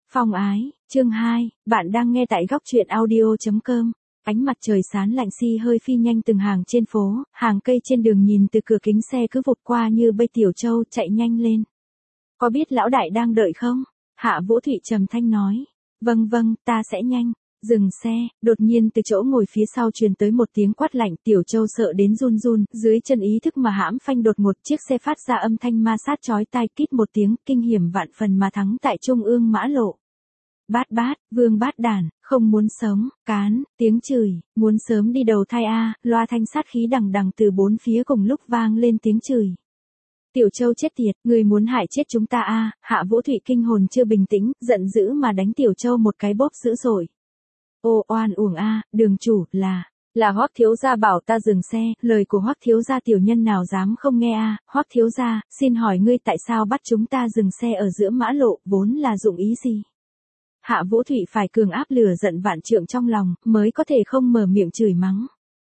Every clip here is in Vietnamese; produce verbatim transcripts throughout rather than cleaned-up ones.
Phong ái, chương hai, bạn đang nghe tại góc truyện audio chấm com. Ánh mặt trời sáng lạnh xi hơi phi nhanh từng hàng trên phố, hàng cây trên đường nhìn từ cửa kính xe cứ vụt qua như bầy tiểu trâu chạy nhanh lên. Có biết lão đại đang đợi không? Hạ Vũ Thụy trầm thanh nói. Vâng vâng, ta sẽ nhanh. Dừng xe, đột nhiên từ chỗ ngồi phía sau truyền tới một tiếng quát lạnh, tiểu châu sợ đến run run, dưới chân ý thức mà hãm phanh đột ngột, chiếc xe phát ra âm thanh ma sát chói tai, kít một tiếng, kinh hiểm vạn phần mà thắng tại trung ương mã lộ. Bát bát, vương bát đản, không muốn sống, cán, tiếng chửi, muốn sớm đi đầu thai a, loa thanh sát khí đằng đằng từ bốn phía cùng lúc vang lên tiếng chửi. Tiểu Châu chết tiệt, người muốn hại chết chúng ta a, Hạ Vũ Thụy kinh hồn chưa bình tĩnh, giận dữ mà đánh Tiểu Châu một cái bóp dữ dội. Ô oan uổng a, đường chủ, là, là Hoắc thiếu gia bảo ta dừng xe, lời của Hoắc thiếu gia tiểu nhân nào dám không nghe a, Hoắc thiếu gia, xin hỏi ngươi tại sao bắt chúng ta dừng xe ở giữa mã lộ, vốn là dụng ý gì? Hạ Vũ Thụy phải cường áp lửa giận vạn trượng trong lòng, mới có thể không mở miệng chửi mắng.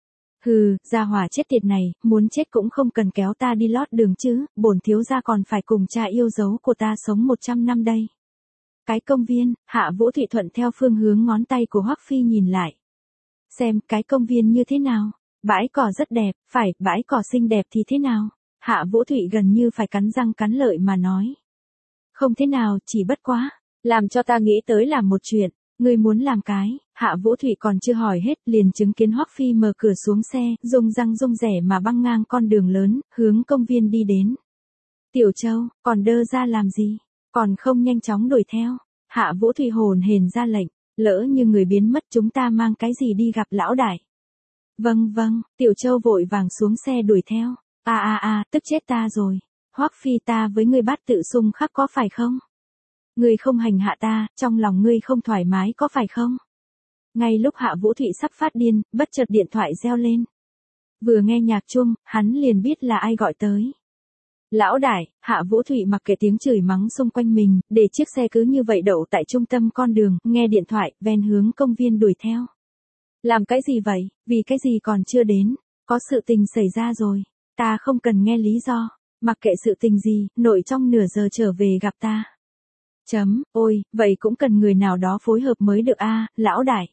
Hừ, gia hỏa chết tiệt này, muốn chết cũng không cần kéo ta đi lót đường chứ, bổn thiếu gia còn phải cùng cha yêu dấu của ta sống một trăm năm đây. Cái công viên, Hạ Vũ Thụy thuận theo phương hướng ngón tay của Hoắc Phi nhìn lại. Xem, cái công viên như thế nào? Bãi cỏ rất đẹp, phải, bãi cỏ xinh đẹp thì thế nào? Hạ Vũ Thụy gần như phải cắn răng cắn lợi mà nói. Không thế nào, chỉ bất quá. Làm cho ta nghĩ tới làm một chuyện, ngươi muốn làm cái, Hạ Vũ Thụy còn chưa hỏi hết, liền chứng kiến Hoắc Phi mở cửa xuống xe, rung răng rung rẻ mà băng ngang con đường lớn, hướng công viên đi đến. Tiểu Châu, còn đơ ra làm gì? Còn không nhanh chóng đuổi theo. Hạ Vũ Thụy hồn hển ra lệnh, lỡ như người biến mất chúng ta mang cái gì đi gặp lão đại. Vâng vâng, Tiểu Châu vội vàng xuống xe đuổi theo. A a a, tức chết ta rồi. Hoắc Phi, ta với ngươi bát tự xung khắc có phải không? Ngươi không hành hạ ta, trong lòng ngươi không thoải mái có phải không? Ngay lúc Hạ Vũ Thụy sắp phát điên, bất chợt điện thoại reo lên. Vừa nghe nhạc chuông, hắn liền biết là ai gọi tới. Lão đại, Hạ Vũ Thụy mặc kệ tiếng chửi mắng xung quanh mình, để chiếc xe cứ như vậy đậu tại trung tâm con đường, nghe điện thoại, ven hướng công viên đuổi theo. Làm cái gì vậy, vì cái gì còn chưa đến, có sự tình xảy ra rồi, ta không cần nghe lý do, mặc kệ sự tình gì, nội trong nửa giờ trở về gặp ta. Chấm, ôi, vậy cũng cần người nào đó phối hợp mới được a, lão đại.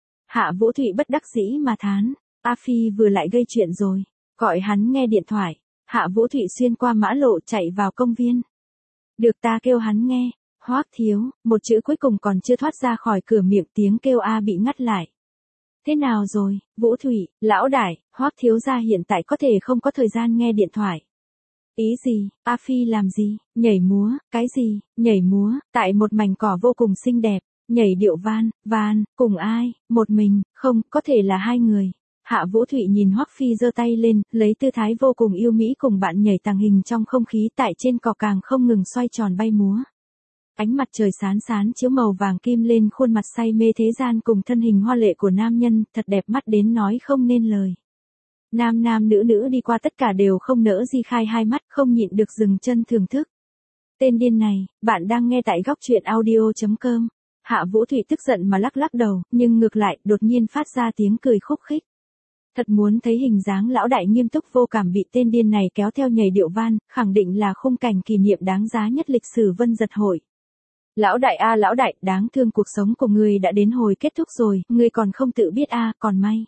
Hạ Vũ Thụy bất đắc dĩ mà thán, A Phi vừa lại gây chuyện rồi, gọi hắn nghe điện thoại. Hạ Vũ Thụy xuyên qua mã lộ chạy vào công viên. Được ta kêu hắn nghe, Hoắc thiếu, một chữ cuối cùng còn chưa thoát ra khỏi cửa miệng, tiếng kêu A bị ngắt lại. Thế nào rồi, Vũ Thụy, lão đại, Hoắc thiếu gia hiện tại có thể không có thời gian nghe điện thoại. Ý gì, A Phi làm gì, nhảy múa, cái gì, nhảy múa, tại một mảnh cỏ vô cùng xinh đẹp, nhảy điệu van, van, cùng ai, một mình, không, có thể là hai người. Hạ Vũ Thụy nhìn Hoắc Phi giơ tay lên, lấy tư thái vô cùng yêu mỹ cùng bạn nhảy tàng hình trong không khí tại trên cỏ càng không ngừng xoay tròn bay múa. Ánh mặt trời sán sán chiếu màu vàng kim lên khuôn mặt say mê thế gian cùng thân hình hoa lệ của nam nhân, thật đẹp mắt đến nói không nên lời. Nam nam nữ nữ đi qua tất cả đều không nỡ di khai hai mắt, không nhịn được dừng chân thưởng thức. Tên điên này, bạn đang nghe tại góc truyện audio chấm com. Hạ Vũ Thụy tức giận mà lắc lắc đầu, nhưng ngược lại, đột nhiên phát ra tiếng cười khúc khích. Thật muốn thấy hình dáng lão đại nghiêm túc vô cảm bị tên điên này kéo theo nhảy điệu van, khẳng định là khung cảnh kỷ niệm đáng giá nhất lịch sử Vân Giật hội. Lão đại a lão đại, đáng thương cuộc sống của ngươi đã đến hồi kết thúc rồi, ngươi còn không tự biết a, còn may.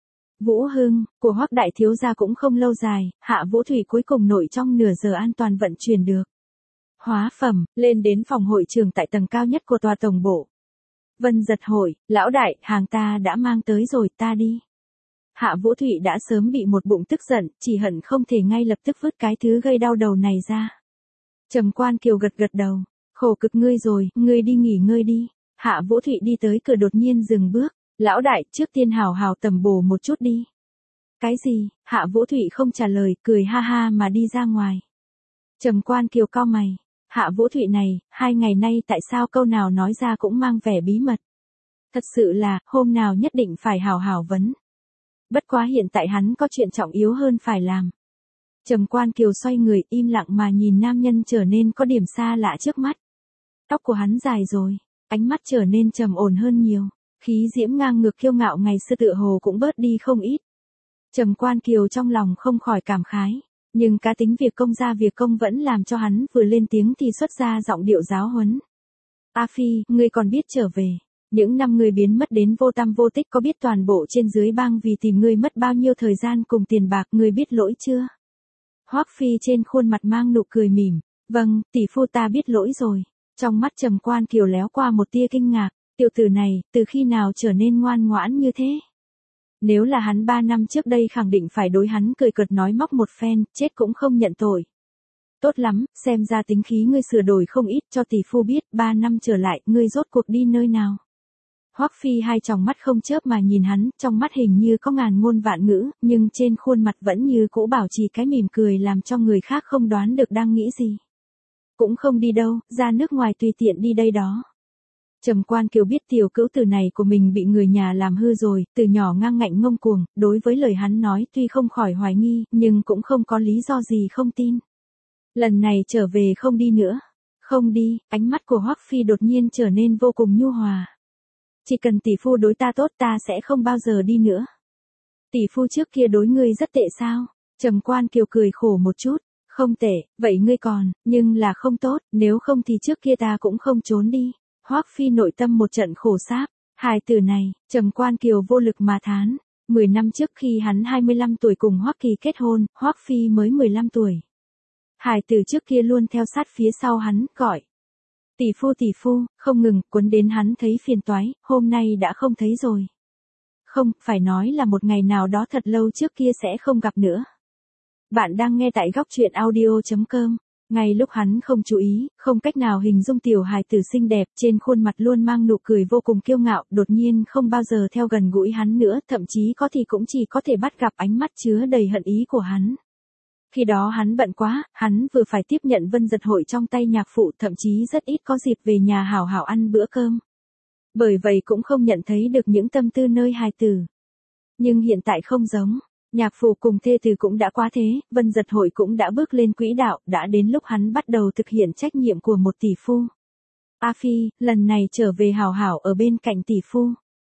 Vũ Hưng, của Hoắc đại thiếu gia cũng không lâu dài, Hạ Vũ Thụy cuối cùng nội trong nửa giờ an toàn vận chuyển được. Hóa phẩm, lên đến phòng hội trường tại tầng cao nhất của tòa tổng bộ. Vân Giật hội, lão đại, hàng ta đã mang tới rồi, ta đi. Hạ Vũ Thụy đã sớm bị một bụng tức giận, chỉ hận không thể ngay lập tức vứt cái thứ gây đau đầu này ra. Trầm Quan Kiều gật gật đầu, khổ cực ngươi rồi, ngươi đi nghỉ ngơi đi. Hạ Vũ Thụy đi tới cửa đột nhiên dừng bước, lão đại, trước tiên hào hào tầm bổ một chút đi. Cái gì? Hạ Vũ Thụy không trả lời, cười ha ha mà đi ra ngoài. Trầm Quan Kiều cau mày, Hạ Vũ Thụy này, hai ngày nay tại sao câu nào nói ra cũng mang vẻ bí mật. Thật sự là, hôm nào nhất định phải hào hào vấn. Bất quá hiện tại hắn có chuyện trọng yếu hơn phải làm. Trầm Quan Kiều xoay người im lặng mà nhìn nam nhân trở nên có điểm xa lạ trước mắt. Tóc của hắn dài rồi, ánh mắt trở nên trầm ổn hơn nhiều, khí diễm ngang ngược kiêu ngạo ngày xưa tựa hồ cũng bớt đi không ít. Trầm Quan Kiều trong lòng không khỏi cảm khái, nhưng cá tính việc công ra việc công vẫn làm cho hắn vừa lên tiếng thì xuất ra giọng điệu giáo huấn. A Phi, ngươi còn biết trở về. Những năm ngươi biến mất đến vô tăm vô tích, có biết toàn bộ trên dưới bang vì tìm ngươi mất bao nhiêu thời gian cùng tiền bạc, ngươi biết lỗi chưa? Hoắc Phi trên khuôn mặt mang nụ cười mỉm. Vâng, tỷ phu ta biết lỗi rồi. Trong mắt Trầm Quan Kiều léo qua một tia kinh ngạc. Tiểu tử này, từ khi nào trở nên ngoan ngoãn như thế? Nếu là hắn ba năm trước đây khẳng định phải đối hắn cười cợt nói móc một phen, chết cũng không nhận tội. Tốt lắm, xem ra tính khí ngươi sửa đổi không ít, cho tỷ phu biết, ba năm trở lại, ngươi rốt cuộc đi nơi nào. Hoắc Phi hai tròng mắt không chớp mà nhìn hắn, trong mắt hình như có ngàn ngôn vạn ngữ, nhưng trên khuôn mặt vẫn như cũ bảo trì cái mỉm cười làm cho người khác không đoán được đang nghĩ gì. Cũng không đi đâu, ra nước ngoài tùy tiện đi đây đó. Trầm Quan Kiều biết tiểu cữu tử này của mình bị người nhà làm hư rồi, từ nhỏ ngang ngạnh ngông cuồng, đối với lời hắn nói tuy không khỏi hoài nghi, nhưng cũng không có lý do gì không tin. Lần này trở về không đi nữa. Không đi, ánh mắt của Hoắc Phi đột nhiên trở nên vô cùng nhu hòa. Chỉ cần tỷ phu đối ta tốt ta sẽ không bao giờ đi nữa. Tỷ phu trước kia đối ngươi rất tệ sao? Trầm Quan Kiều cười khổ một chút. Không tệ, vậy ngươi còn, nhưng là không tốt, nếu không thì trước kia ta cũng không trốn đi. Hoắc Phi nội tâm một trận khổ sáp. Hài tử này, Trầm Quan Kiều vô lực mà thán. Mười năm trước khi hắn hai mươi lăm tuổi cùng Hoắc Kỳ kết hôn, Hoắc Phi mới mười lăm tuổi. Hài tử trước kia luôn theo sát phía sau hắn, gọi. Tỷ phu tỷ phu, không ngừng, cuốn đến hắn thấy phiền toái, hôm nay đã không thấy rồi. Không, phải nói là một ngày nào đó thật lâu trước kia sẽ không gặp nữa. Bạn đang nghe tại góc truyện audio chấm com. Ngay lúc hắn không chú ý, không cách nào hình dung tiểu hài tử xinh đẹp, trên khuôn mặt luôn mang nụ cười vô cùng kiêu ngạo, đột nhiên không bao giờ theo gần gũi hắn nữa, thậm chí có thì cũng chỉ có thể bắt gặp ánh mắt chứa đầy hận ý của hắn. Khi đó hắn bận quá, hắn vừa phải tiếp nhận Vân Giật Hội trong tay nhạc phụ, thậm chí rất ít có dịp về nhà hảo hảo ăn bữa cơm. Bởi vậy cũng không nhận thấy được những tâm tư nơi hài tử. Nhưng hiện tại không giống. Nhạc phụ cùng thê tử cũng đã quá thế, Vân Giật Hội cũng đã bước lên quỹ đạo, đã đến lúc hắn bắt đầu thực hiện trách nhiệm của một tỷ phu. A Phi, lần này trở về hảo hảo ở bên cạnh tỷ phu.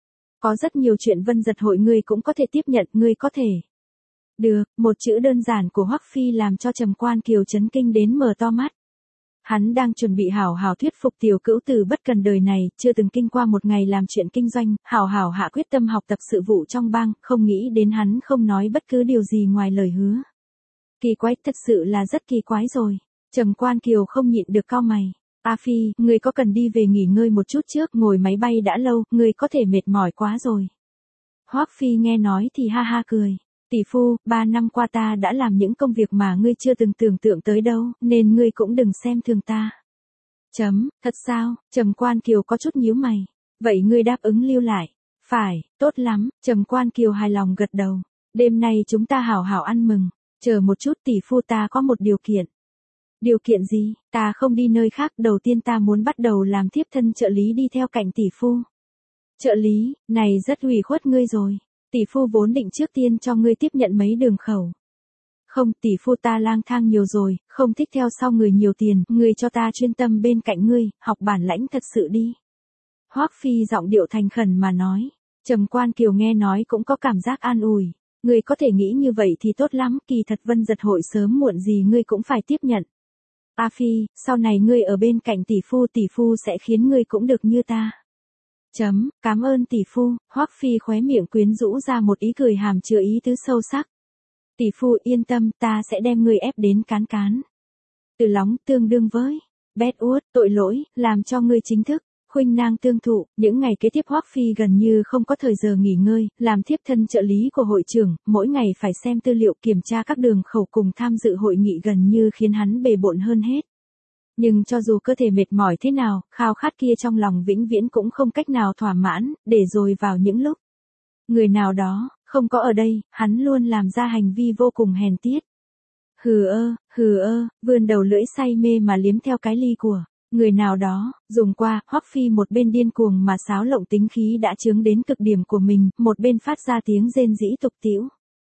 Có rất nhiều chuyện Vân Giật Hội ngươi cũng có thể tiếp nhận, ngươi có thể. Được, một chữ đơn giản của Hoắc Phi làm cho Trầm Quan Kiều chấn kinh đến mở to mắt. Hắn đang chuẩn bị hảo hảo thuyết phục tiểu cữu tử bất cần đời này, chưa từng kinh qua một ngày làm chuyện kinh doanh, hảo hảo hạ quyết tâm học tập sự vụ trong bang, không nghĩ đến hắn không nói bất cứ điều gì ngoài lời hứa. Kỳ quái, thật sự là rất kỳ quái rồi. Trầm Quan Kiều không nhịn được cau mày. A Phi, ngươi có cần đi về nghỉ ngơi một chút trước, ngồi máy bay đã lâu, ngươi có thể mệt mỏi quá rồi. Hoắc Phi nghe nói thì ha ha cười. Tỷ phu, ba năm qua ta đã làm những công việc mà ngươi chưa từng tưởng tượng tới đâu, nên ngươi cũng đừng xem thường ta. Chấm, thật sao? Trầm Quan Kiều có chút nhíu mày. Vậy ngươi đáp ứng lưu lại. Phải, tốt lắm, Trầm Quan Kiều hài lòng gật đầu. Đêm nay chúng ta hảo hảo ăn mừng. Chờ một chút, tỷ phu, ta có một điều kiện. Điều kiện gì? Ta không đi nơi khác, đầu tiên ta muốn bắt đầu làm thiếp thân trợ lý đi theo cạnh tỷ phu. Trợ lý, này rất ủy khuất ngươi rồi. Tỷ phu vốn định trước tiên cho ngươi tiếp nhận mấy đường khẩu. Không, tỷ phu ta lang thang nhiều rồi, không thích theo sau người nhiều tiền, ngươi cho ta chuyên tâm bên cạnh ngươi, học bản lãnh thật sự đi. Hoắc Phi giọng điệu thành khẩn mà nói. Trầm Quan Kiều nghe nói cũng có cảm giác an ủi. Ngươi có thể nghĩ như vậy thì tốt lắm, kỳ thật Vân Giật Hội sớm muộn gì ngươi cũng phải tiếp nhận. A Phi, sau này ngươi ở bên cạnh tỷ phu, tỷ phu sẽ khiến ngươi cũng được như ta. Chấm, cảm ơn tỷ phu. Hoắc Phi khóe miệng quyến rũ ra một ý cười hàm chứa ý tứ sâu sắc. Tỷ phu yên tâm, ta sẽ đem ngươi ép đến cán cán. Từ lóng tương đương với bét uất, tội lỗi, làm cho ngươi chính thức khuynh nang tương thụ. Những ngày kế tiếp Hoắc Phi gần như không có thời giờ nghỉ ngơi, làm thiếp thân trợ lý của hội trưởng, mỗi ngày phải xem tư liệu, kiểm tra các đường khẩu cùng tham dự hội nghị, gần như khiến hắn bề bộn hơn hết. Nhưng cho dù cơ thể mệt mỏi thế nào, khao khát kia trong lòng vĩnh viễn cũng không cách nào thỏa mãn, để rồi vào những lúc người nào đó không có ở đây, hắn luôn làm ra hành vi vô cùng hèn tiết. Hừ ơ, hừ ơ, vươn đầu lưỡi say mê mà liếm theo cái ly của người nào đó, dùng qua. Hoắc Phi một bên điên cuồng mà xáo lộng tính khí đã chướng đến cực điểm của mình, một bên phát ra tiếng rên rỉ tục tĩu.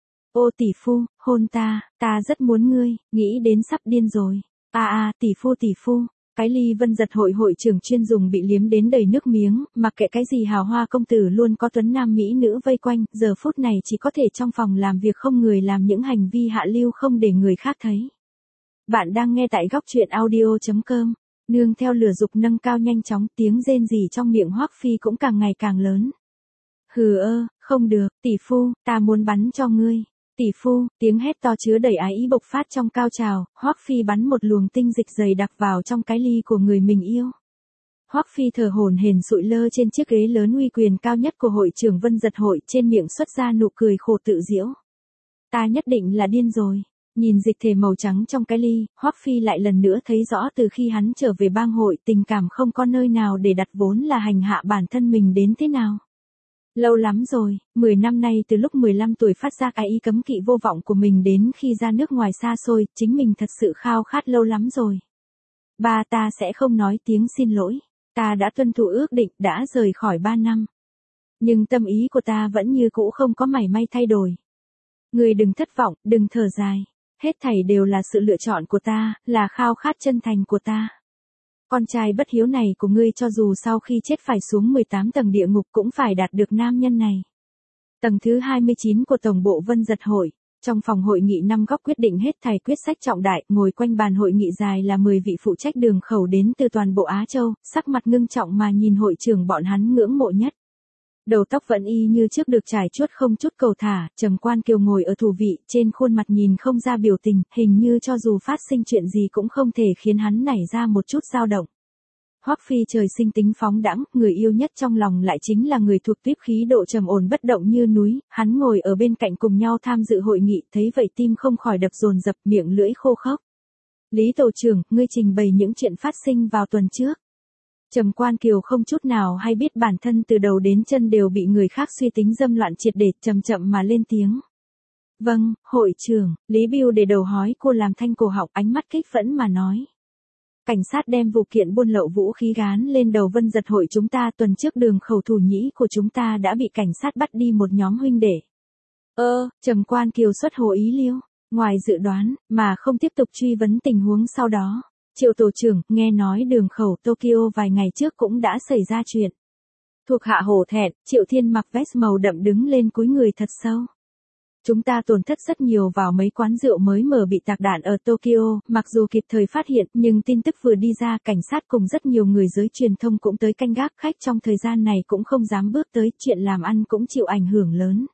Ô tỷ phu, hôn ta, ta rất muốn ngươi, nghĩ đến sắp điên rồi. A a, tỷ phu tỷ phu. Cái ly Vân Giật Hội hội trưởng chuyên dùng bị liếm đến đầy nước miếng, mặc kệ cái gì hào hoa công tử luôn có tuấn nam mỹ nữ vây quanh, giờ phút này chỉ có thể trong phòng làm việc không người làm những hành vi hạ lưu không để người khác thấy. Bạn đang nghe tại góc truyện audio chấm com. Nương theo lửa dục nâng cao nhanh chóng, tiếng rên rỉ trong miệng Hoắc Phi cũng càng ngày càng lớn. Hừ ơ, không được, tỷ phu, ta muốn bắn cho ngươi. Tỷ phu, tiếng hét to chứa đầy ái ý bộc phát trong cao trào, Hoắc Phi bắn một luồng tinh dịch dày đặc vào trong cái ly của người mình yêu. Hoắc Phi thở hổn hển sụi lơ trên chiếc ghế lớn uy quyền cao nhất của hội trưởng Vân Giật hội, trên miệng xuất ra nụ cười khổ tự giễu. Ta nhất định là điên rồi. Nhìn dịch thể màu trắng trong cái ly, Hoắc Phi lại lần nữa thấy rõ từ khi hắn trở về bang hội, tình cảm không có nơi nào để đặt, vốn là hành hạ bản thân mình đến thế nào. Lâu lắm rồi, mười năm nay từ lúc mười lăm tuổi phát giác ái ý cấm kỵ vô vọng của mình đến khi ra nước ngoài xa xôi, chính mình thật sự khao khát lâu lắm rồi. Ba, ta sẽ không nói tiếng xin lỗi. Ta đã tuân thủ ước định, đã rời khỏi ba năm. Nhưng tâm ý của ta vẫn như cũ không có mảy may thay đổi. Ngươi đừng thất vọng, đừng thở dài. Hết thảy đều là sự lựa chọn của ta, là khao khát chân thành của ta. Con trai bất hiếu này của ngươi cho dù sau khi chết phải xuống mười tám tầng địa ngục cũng phải đạt được nam nhân này. Tầng thứ hai mươi chín của Tổng bộ Vân Giật hội. Trong phòng hội nghị năm góc quyết định hết thảy quyết sách trọng đại, ngồi quanh bàn hội nghị dài là mười vị phụ trách đường khẩu đến từ toàn bộ Á Châu, sắc mặt ngưng trọng mà nhìn hội trưởng bọn hắn ngưỡng mộ nhất. Đầu tóc vẫn y như trước được trải chuốt không chút cầu thả, Trầm Quan Kiều ngồi ở thủ vị, trên khuôn mặt nhìn không ra biểu tình, hình như cho dù phát sinh chuyện gì cũng không thể khiến hắn nảy ra một chút dao động. Hoắc Phi trời sinh tính phóng đãng, người yêu nhất trong lòng lại chính là người thuộc tiếp khí độ trầm ổn bất động như núi, hắn ngồi ở bên cạnh cùng nhau tham dự hội nghị, thấy vậy tim không khỏi đập dồn dập, miệng lưỡi khô khốc. Lý tổ trưởng, ngươi trình bày những chuyện phát sinh vào tuần trước. Trầm Quan Kiều không chút nào hay biết bản thân từ đầu đến chân đều bị người khác suy tính dâm loạn triệt để, chậm chậm mà lên tiếng. Vâng, hội trưởng, Lý Bưu để đầu hói cô làm thanh cổ họng, ánh mắt kích phẫn mà nói. Cảnh sát đem vụ kiện buôn lậu vũ khí gán lên đầu Vân Giật hội chúng ta, tuần trước đường khẩu thủ nhĩ của chúng ta đã bị cảnh sát bắt đi một nhóm huynh đệ. Ơ, Trầm Quan Kiều xuất hồ ý liêu, ngoài dự đoán, mà không tiếp tục truy vấn tình huống sau đó. Triệu tổ trưởng, nghe nói đường khẩu Tokyo vài ngày trước cũng đã xảy ra chuyện. Thuộc hạ hổ thẹn, Triệu Thiên mặc vest màu đậm đứng lên cúi người thật sâu. Chúng ta tổn thất rất nhiều vào mấy quán rượu mới mở bị tạc đạn ở Tokyo, mặc dù kịp thời phát hiện, nhưng tin tức vừa đi ra, cảnh sát cùng rất nhiều người giới truyền thông cũng tới canh gác, khách trong thời gian này cũng không dám bước tới, chuyện làm ăn cũng chịu ảnh hưởng lớn.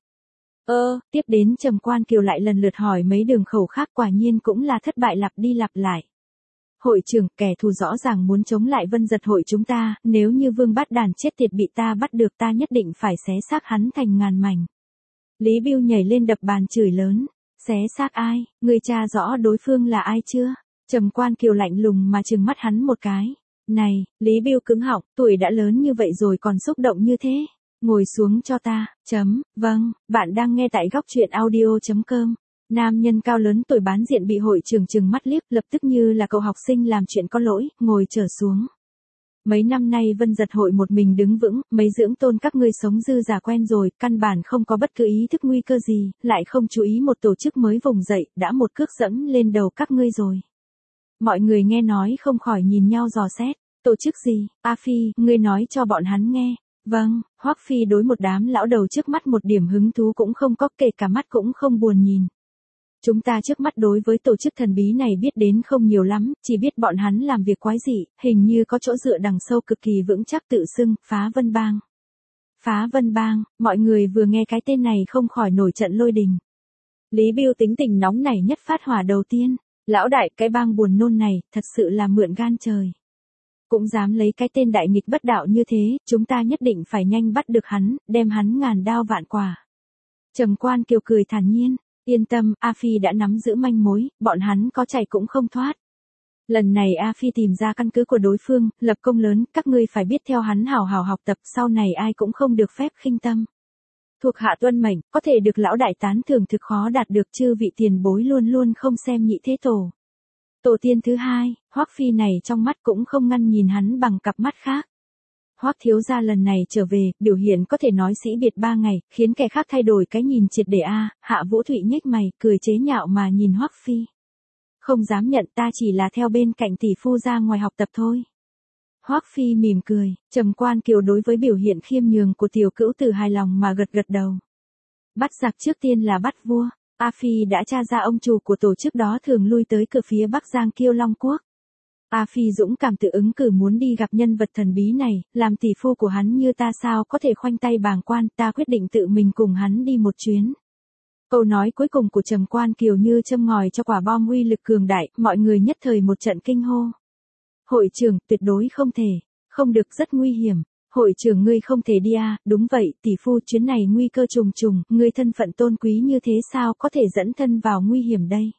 Ơ, tiếp đến Trầm Quan Kiều lại lần lượt hỏi mấy đường khẩu khác, quả nhiên cũng là thất bại lặp đi lặp lại. Hội trưởng, kẻ thù rõ ràng muốn chống lại Vân Giật hội chúng ta, nếu như Vương Bát Đàn chết tiệt bị ta bắt được, ta nhất định phải xé xác hắn thành ngàn mảnh. Lý Bưu nhảy lên đập bàn chửi lớn, xé xác ai, người tra rõ đối phương là ai chưa? Trầm Quan Kiều lạnh lùng mà trừng mắt hắn một cái. Này, Lý Bưu cứng họng, tuổi đã lớn như vậy rồi còn xúc động như thế. Ngồi xuống cho ta, chấm, vâng, bạn đang nghe tại góc truyện audio chấm com. Nam nhân cao lớn tuổi bán diện bị hội trưởng trừng mắt liếc, lập tức như là cậu học sinh làm chuyện có lỗi, ngồi trở xuống. Mấy năm nay Vân Giật hội một mình đứng vững, mấy dưỡng tôn các ngươi sống dư giả quen rồi, căn bản không có bất cứ ý thức nguy cơ gì, lại không chú ý một tổ chức mới vùng dậy, đã một cước dẫm lên đầu các ngươi rồi. Mọi người nghe nói không khỏi nhìn nhau dò xét, tổ chức gì, A Phi, ngươi nói cho bọn hắn nghe. Vâng, Hoắc Phi đối một đám lão đầu trước mắt một điểm hứng thú cũng không có, kể cả mắt cũng không buồn nhìn. Chúng ta trước mắt đối với tổ chức thần bí này biết đến không nhiều lắm, chỉ biết bọn hắn làm việc quái dị, hình như có chỗ dựa đằng sâu cực kỳ vững chắc, tự xưng Phá Vân Bang. Phá Vân Bang, mọi người vừa nghe cái tên này không khỏi nổi trận lôi đình. Lý Bưu tính tình nóng nảy nhất phát hỏa đầu tiên, lão đại, cái bang buồn nôn này, thật sự là mượn gan trời. Cũng dám lấy cái tên đại nghịch bất đạo như thế, chúng ta nhất định phải nhanh bắt được hắn, đem hắn ngàn đao vạn quả. Trầm Quan Kiều cười thản nhiên. Yên tâm, A Phi đã nắm giữ manh mối, bọn hắn có chạy cũng không thoát. Lần này A Phi tìm ra căn cứ của đối phương, lập công lớn, các ngươi phải biết theo hắn hào hào học tập, sau này ai cũng không được phép khinh tâm. Thuộc hạ tuân mệnh, có thể được lão đại tán thưởng thực khó đạt được, chư vị tiền bối luôn luôn không xem nhị thế tổ. Tổ tiên thứ hai, Hoắc Phi này trong mắt cũng không ngăn nhìn hắn bằng cặp mắt khác. Hoắc thiếu gia lần này trở về, biểu hiện có thể nói sĩ biệt ba ngày, khiến kẻ khác thay đổi cái nhìn triệt để a. Hạ Vũ Thụy nhếch mày, cười chế nhạo mà nhìn Hoắc Phi. Không dám nhận, ta chỉ là theo bên cạnh tỷ phu ra ngoài học tập thôi. Hoắc Phi mỉm cười, Trầm Quan Kiều đối với biểu hiện khiêm nhường của tiểu cữu tử hài lòng mà gật gật đầu. Bắt giặc trước tiên là bắt vua, A Phi đã tra ra ông chủ của tổ chức đó thường lui tới cửa phía Bắc Giang Kiêu Long Quốc. A Phi dũng cảm tự ứng cử muốn đi gặp nhân vật thần bí này, làm tỷ phu của hắn như ta sao có thể khoanh tay bàng quan, ta quyết định tự mình cùng hắn đi một chuyến. Câu nói cuối cùng của Trầm Quan Kiều như châm ngòi cho quả bom uy lực cường đại, mọi người nhất thời một trận kinh hô. Hội trưởng, tuyệt đối không thể, không được, rất nguy hiểm. Hội trưởng ngươi không thể đi à, đúng vậy, tỷ phu, chuyến này nguy cơ trùng trùng, ngươi thân phận tôn quý như thế sao có thể dẫn thân vào nguy hiểm đây.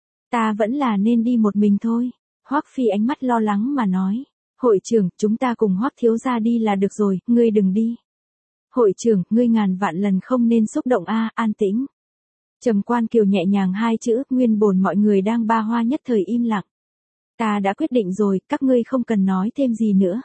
Ta vẫn là nên đi một mình thôi. Hoắc Phi ánh mắt lo lắng mà nói. Hội trưởng, chúng ta cùng Hoắc thiếu gia đi là được rồi, ngươi đừng đi. Hội trưởng, ngươi ngàn vạn lần không nên xúc động a, à, an tĩnh. Trầm Quan Kiều nhẹ nhàng hai chữ, nguyên bổn mọi người đang ba hoa nhất thời im lặng. Ta đã quyết định rồi, các ngươi không cần nói thêm gì nữa.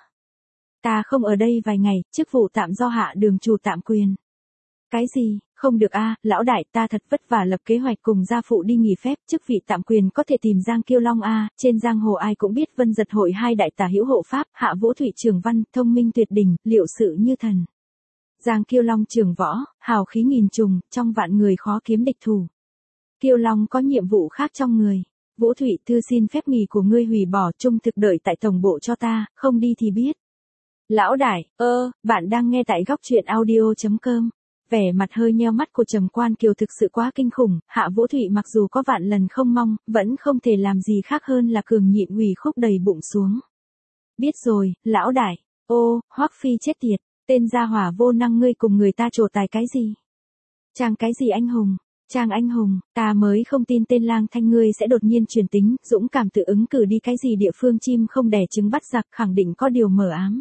Ta không ở đây vài ngày, chức vụ tạm do Hạ Đường chủ tạm quyền. Cái gì, không được a, à, lão đại, ta thật vất vả lập kế hoạch cùng gia phụ đi nghỉ phép, chức vị tạm quyền có thể tìm Giang Kiêu Long a, à, trên giang hồ ai cũng biết Vân Giật hội hai đại tả hữu hộ pháp, Hạ Vũ Thụy trường văn, thông minh tuyệt đỉnh, liệu sự như thần. Giang Kiêu Long trường võ, hào khí nghìn trùng, trong vạn người khó kiếm địch thủ. Kiêu Long có nhiệm vụ khác trong người. Vũ Thụy, thư xin phép nghỉ của ngươi hủy bỏ, trung thực đợi tại tổng bộ cho ta, không đi thì biết. Lão đại, ơ, bạn đang nghe tại góc truyện audio chấm com. Vẻ mặt hơi nheo mắt của Trầm Quan Kiều thực sự quá kinh khủng, Hạ Vũ Thụy mặc dù có vạn lần không mong, vẫn không thể làm gì khác hơn là cường nhịn ủy khúc đầy bụng xuống. Biết rồi, lão đại, ô, Hoắc Phi chết tiệt, tên gia hỏa vô năng, ngươi cùng người ta trổ tài cái gì? Trang cái gì anh hùng? Trang anh hùng, ta mới không tin tên lang thanh ngươi sẽ đột nhiên chuyển tính, dũng cảm tự ứng cử đi cái gì địa phương chim không đẻ trứng bắt giặc, khẳng định có điều mờ ám.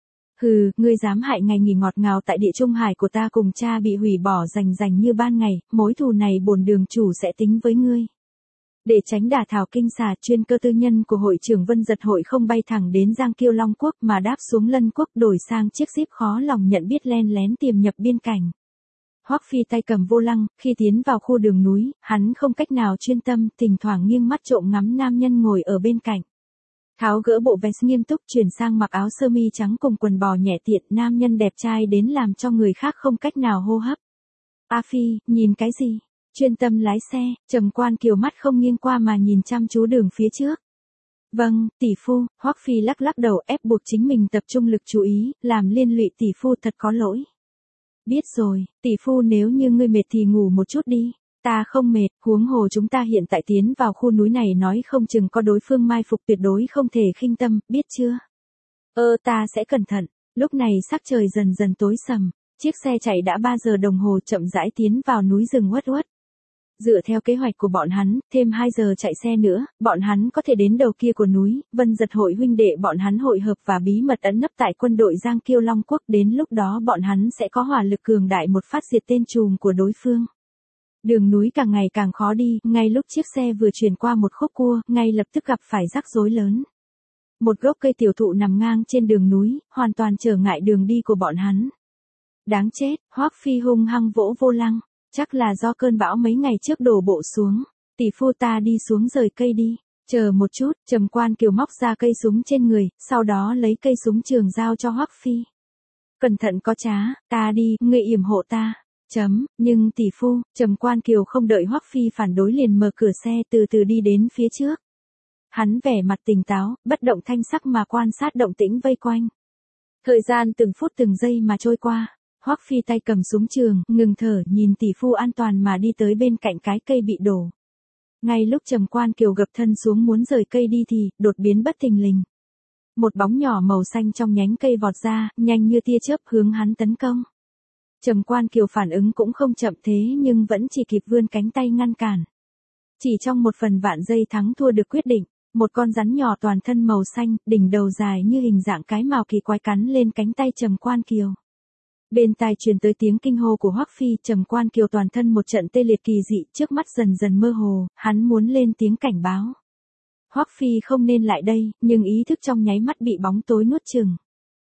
Hừ, ngươi dám hại ngày nghỉ ngọt ngào tại địa trung hải của ta cùng cha bị hủy bỏ rành rành như ban ngày, mối thù này bổn đường chủ sẽ tính với ngươi. Để tránh đả thảo kinh xà, chuyên cơ tư nhân của hội trưởng Vân Giật hội không bay thẳng đến Giang Kiêu Long quốc mà đáp xuống Lân quốc, đổi sang chiếc jeep khó lòng nhận biết len lén tiềm nhập biên cảnh. Hoắc Phi tay cầm vô lăng, khi tiến vào khu đường núi, hắn không cách nào chuyên tâm, thỉnh thoảng nghiêng mắt trộm ngắm nam nhân ngồi ở bên cạnh. Tháo gỡ bộ vest nghiêm túc, chuyển sang mặc áo sơ mi trắng cùng quần bò nhẹ tiện, nam nhân đẹp trai đến làm cho người khác không cách nào hô hấp. A Phi, nhìn cái gì? Chuyên tâm lái xe, Trầm Quan Kiều mắt không nghiêng qua mà nhìn chăm chú đường phía trước. Vâng, tỷ phu, Hoắc Phi lắc lắc đầu ép buộc chính mình tập trung lực chú ý, làm liên lụy tỷ phu thật có lỗi. Biết rồi, tỷ phu, nếu như ngươi mệt thì ngủ một chút đi. Ta không mệt, huống hồ chúng ta hiện tại tiến vào khu núi này nói không chừng có đối phương mai phục, tuyệt đối không thể khinh tâm, biết chưa? Ơ, ta sẽ cẩn thận. Lúc này sắc trời dần dần tối sầm, chiếc xe chạy đã ba giờ đồng hồ chậm rãi tiến vào núi rừng uất uất. Dựa theo kế hoạch của bọn hắn, thêm hai giờ chạy xe nữa, bọn hắn có thể đến đầu kia của núi, Vân Giật hội huynh đệ bọn hắn hội hợp và bí mật ẩn nấp tại quân đội Giang Kiêu Long quốc, đến lúc đó bọn hắn sẽ có hỏa lực cường đại một phát diệt tên trùm của đối phương. Đường núi càng ngày càng khó đi, ngay lúc chiếc xe vừa chuyển qua một khúc cua, ngay lập tức gặp phải rắc rối lớn. Một gốc cây tiểu thụ nằm ngang trên đường núi, hoàn toàn trở ngại đường đi của bọn hắn. Đáng chết, Hoắc Phi hung hăng vỗ vô lăng, chắc là do cơn bão mấy ngày trước đổ bộ xuống. Tỷ phu, ta đi xuống rời cây đi. Chờ một chút, Trầm Quan Kiều móc ra cây súng trên người, sau đó lấy cây súng trường giao cho Hoắc Phi. Cẩn thận có trá, ta đi, ngươi yểm hộ ta. Chấm, nhưng tỷ phu, Trầm Quan Kiều không đợi Hoắc Phi phản đối liền mở cửa xe từ từ đi đến phía trước. Hắn vẻ mặt tỉnh táo, bất động thanh sắc mà quan sát động tĩnh vây quanh. Thời gian từng phút từng giây mà trôi qua, Hoắc Phi tay cầm súng trường, ngừng thở nhìn tỷ phu an toàn mà đi tới bên cạnh cái cây bị đổ. Ngay lúc Trầm Quan Kiều gập thân xuống muốn rời cây đi thì, đột biến bất thình lình. Một bóng nhỏ màu xanh trong nhánh cây vọt ra, nhanh như tia chớp hướng hắn tấn công. Trầm Quan Kiều phản ứng cũng không chậm thế nhưng vẫn chỉ kịp vươn cánh tay ngăn cản. Chỉ trong một phần vạn giây thắng thua được quyết định, một con rắn nhỏ toàn thân màu xanh, đỉnh đầu dài như hình dạng cái mào kỳ quái cắn lên cánh tay Trầm Quan Kiều. Bên tai truyền tới tiếng kinh hô của Hoắc Phi, Trầm Quan Kiều toàn thân một trận tê liệt kỳ dị, trước mắt dần dần mơ hồ, hắn muốn lên tiếng cảnh báo. Hoắc Phi không nên lại đây, nhưng ý thức trong nháy mắt bị bóng tối nuốt chửng.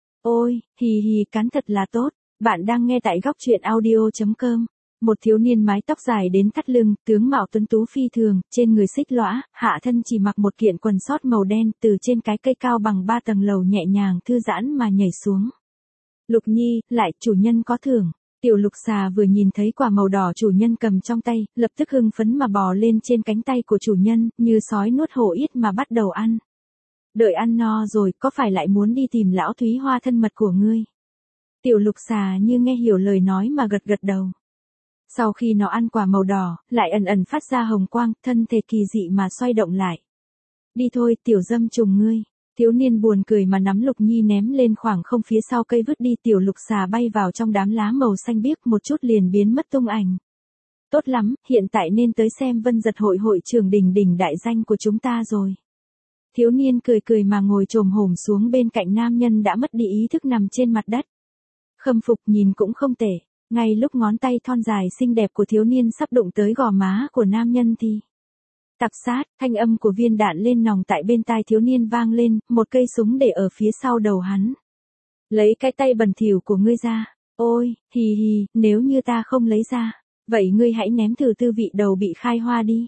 Ôi, hì hì, cắn thật là tốt. Bạn đang nghe tại góc truyện audio chấm com. Một thiếu niên mái tóc dài đến thắt lưng, tướng mạo tuấn tú phi thường, trên người xích lõa, hạ thân chỉ mặc một kiện quần sót màu đen, từ trên cái cây cao bằng ba tầng lầu nhẹ nhàng thư giãn mà nhảy xuống. Lục Nhi, lại, chủ nhân có thưởng. Tiểu Lục Xà vừa nhìn thấy quả màu đỏ chủ nhân cầm trong tay, lập tức hưng phấn mà bò lên trên cánh tay của chủ nhân, như sói nuốt hổ yết mà bắt đầu ăn. Đợi ăn no rồi, có phải lại muốn đi tìm lão Thúy Hoa thân mật của ngươi? Tiểu Lục Xà như nghe hiểu lời nói mà gật gật đầu. Sau khi nó ăn quả màu đỏ, lại ẩn ẩn phát ra hồng quang, thân thể kỳ dị mà xoay động lại. Đi thôi, tiểu dâm trùng ngươi. Thiếu niên buồn cười mà nắm Lục Nhi ném lên khoảng không phía sau cây vứt đi. Tiểu Lục Xà bay vào trong đám lá màu xanh biếc, một chút liền biến mất tung ảnh. Tốt lắm, hiện tại nên tới xem Vân Giật hội hội trường đỉnh đỉnh đại danh của chúng ta rồi. Thiếu niên cười cười mà ngồi chồm hổm xuống bên cạnh nam nhân đã mất đi ý thức nằm trên mặt đất. Khâm phục nhìn cũng không tệ, ngay lúc ngón tay thon dài xinh đẹp của thiếu niên sắp đụng tới gò má của nam nhân thì... Tạp sát, thanh âm của viên đạn lên nòng tại bên tai thiếu niên vang lên, một cây súng để ở phía sau đầu hắn. Lấy cái tay bẩn thỉu của ngươi ra, ôi, hì hì, nếu như ta không lấy ra, vậy ngươi hãy ném thử tư vị đầu bị khai hoa đi.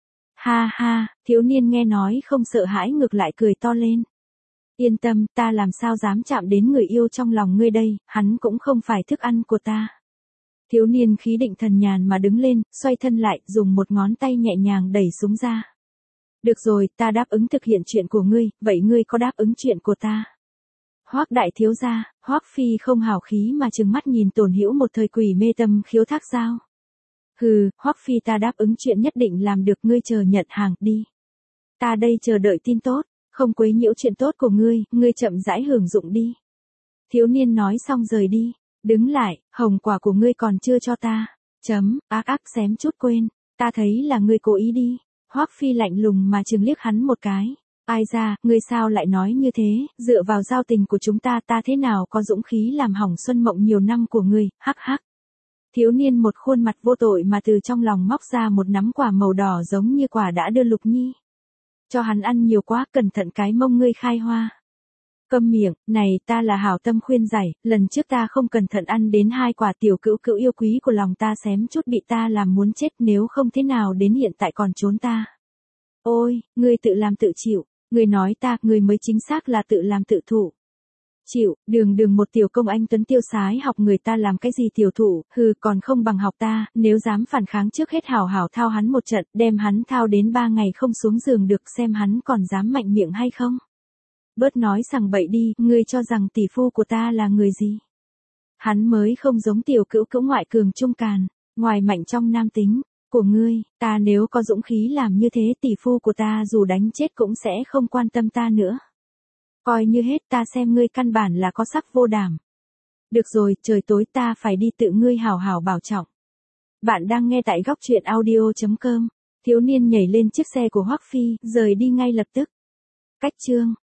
Ha ha, thiếu niên nghe nói không sợ hãi ngược lại cười to lên. Yên tâm, ta làm sao dám chạm đến người yêu trong lòng ngươi đây, hắn cũng không phải thức ăn của ta. Thiếu niên khí định thần nhàn mà đứng lên, xoay thân lại, dùng một ngón tay nhẹ nhàng đẩy súng ra. Được rồi, ta đáp ứng thực hiện chuyện của ngươi, vậy ngươi có đáp ứng chuyện của ta? Hoắc đại thiếu gia, Hoắc Phi không hào khí mà trừng mắt nhìn Tồn Hữu một thời quỷ mê tâm khiếu thác giao. Hừ, Hoắc Phi ta đáp ứng chuyện nhất định làm được, ngươi chờ nhận hàng, đi. Ta đây chờ đợi tin tốt, không quấy nhiễu chuyện tốt của ngươi, ngươi chậm rãi hưởng dụng đi. Thiếu niên nói xong rời đi. Đứng lại, hồng quả của ngươi còn chưa cho ta. Chấm, ác ác xém chút quên, ta thấy là ngươi cố ý đi. Hoắc Phi lạnh lùng mà trừng liếc hắn một cái. Ai ra, ngươi sao lại nói như thế, dựa vào giao tình của chúng ta ta thế nào có dũng khí làm hỏng xuân mộng nhiều năm của ngươi, hắc hắc. Thiếu niên một khuôn mặt vô tội mà từ trong lòng móc ra một nắm quả màu đỏ giống như quả đã đưa Lục Nhi. Cho hắn ăn nhiều quá, cẩn thận cái mông ngươi khai hoa. Câm miệng, này ta là hảo tâm khuyên giải, lần trước ta không cẩn thận ăn đến hai quả tiểu cữu cữu yêu quý của lòng ta xém chút bị ta làm muốn chết, nếu không thế nào đến hiện tại còn trốn ta. Ôi, ngươi tự làm tự chịu, ngươi nói ta, ngươi mới chính xác là tự làm tự thụ. Chịu, đường đường một tiểu công anh tuấn tiêu sái học người ta làm cái gì tiểu thủ, hừ còn không bằng học ta, nếu dám phản kháng trước hết hảo hảo thao hắn một trận, đem hắn thao đến ba ngày không xuống giường được, xem hắn còn dám mạnh miệng hay không. Bớt nói sằng bậy đi, ngươi cho rằng tỷ phu của ta là người gì? Hắn mới không giống tiểu cữu cữu ngoại cường trung càn, ngoài mạnh trong nam tính, của ngươi, ta nếu có dũng khí làm như thế tỷ phu của ta dù đánh chết cũng sẽ không quan tâm ta nữa. Coi như hết ta xem ngươi căn bản là có sắc vô đảm. Được rồi, trời tối ta phải đi tự ngươi hảo hảo bảo trọng. Bạn đang nghe tại góc truyện audio chấm com. Thiếu niên nhảy lên chiếc xe của Hoắc Phi, rời đi ngay lập tức. Cách chương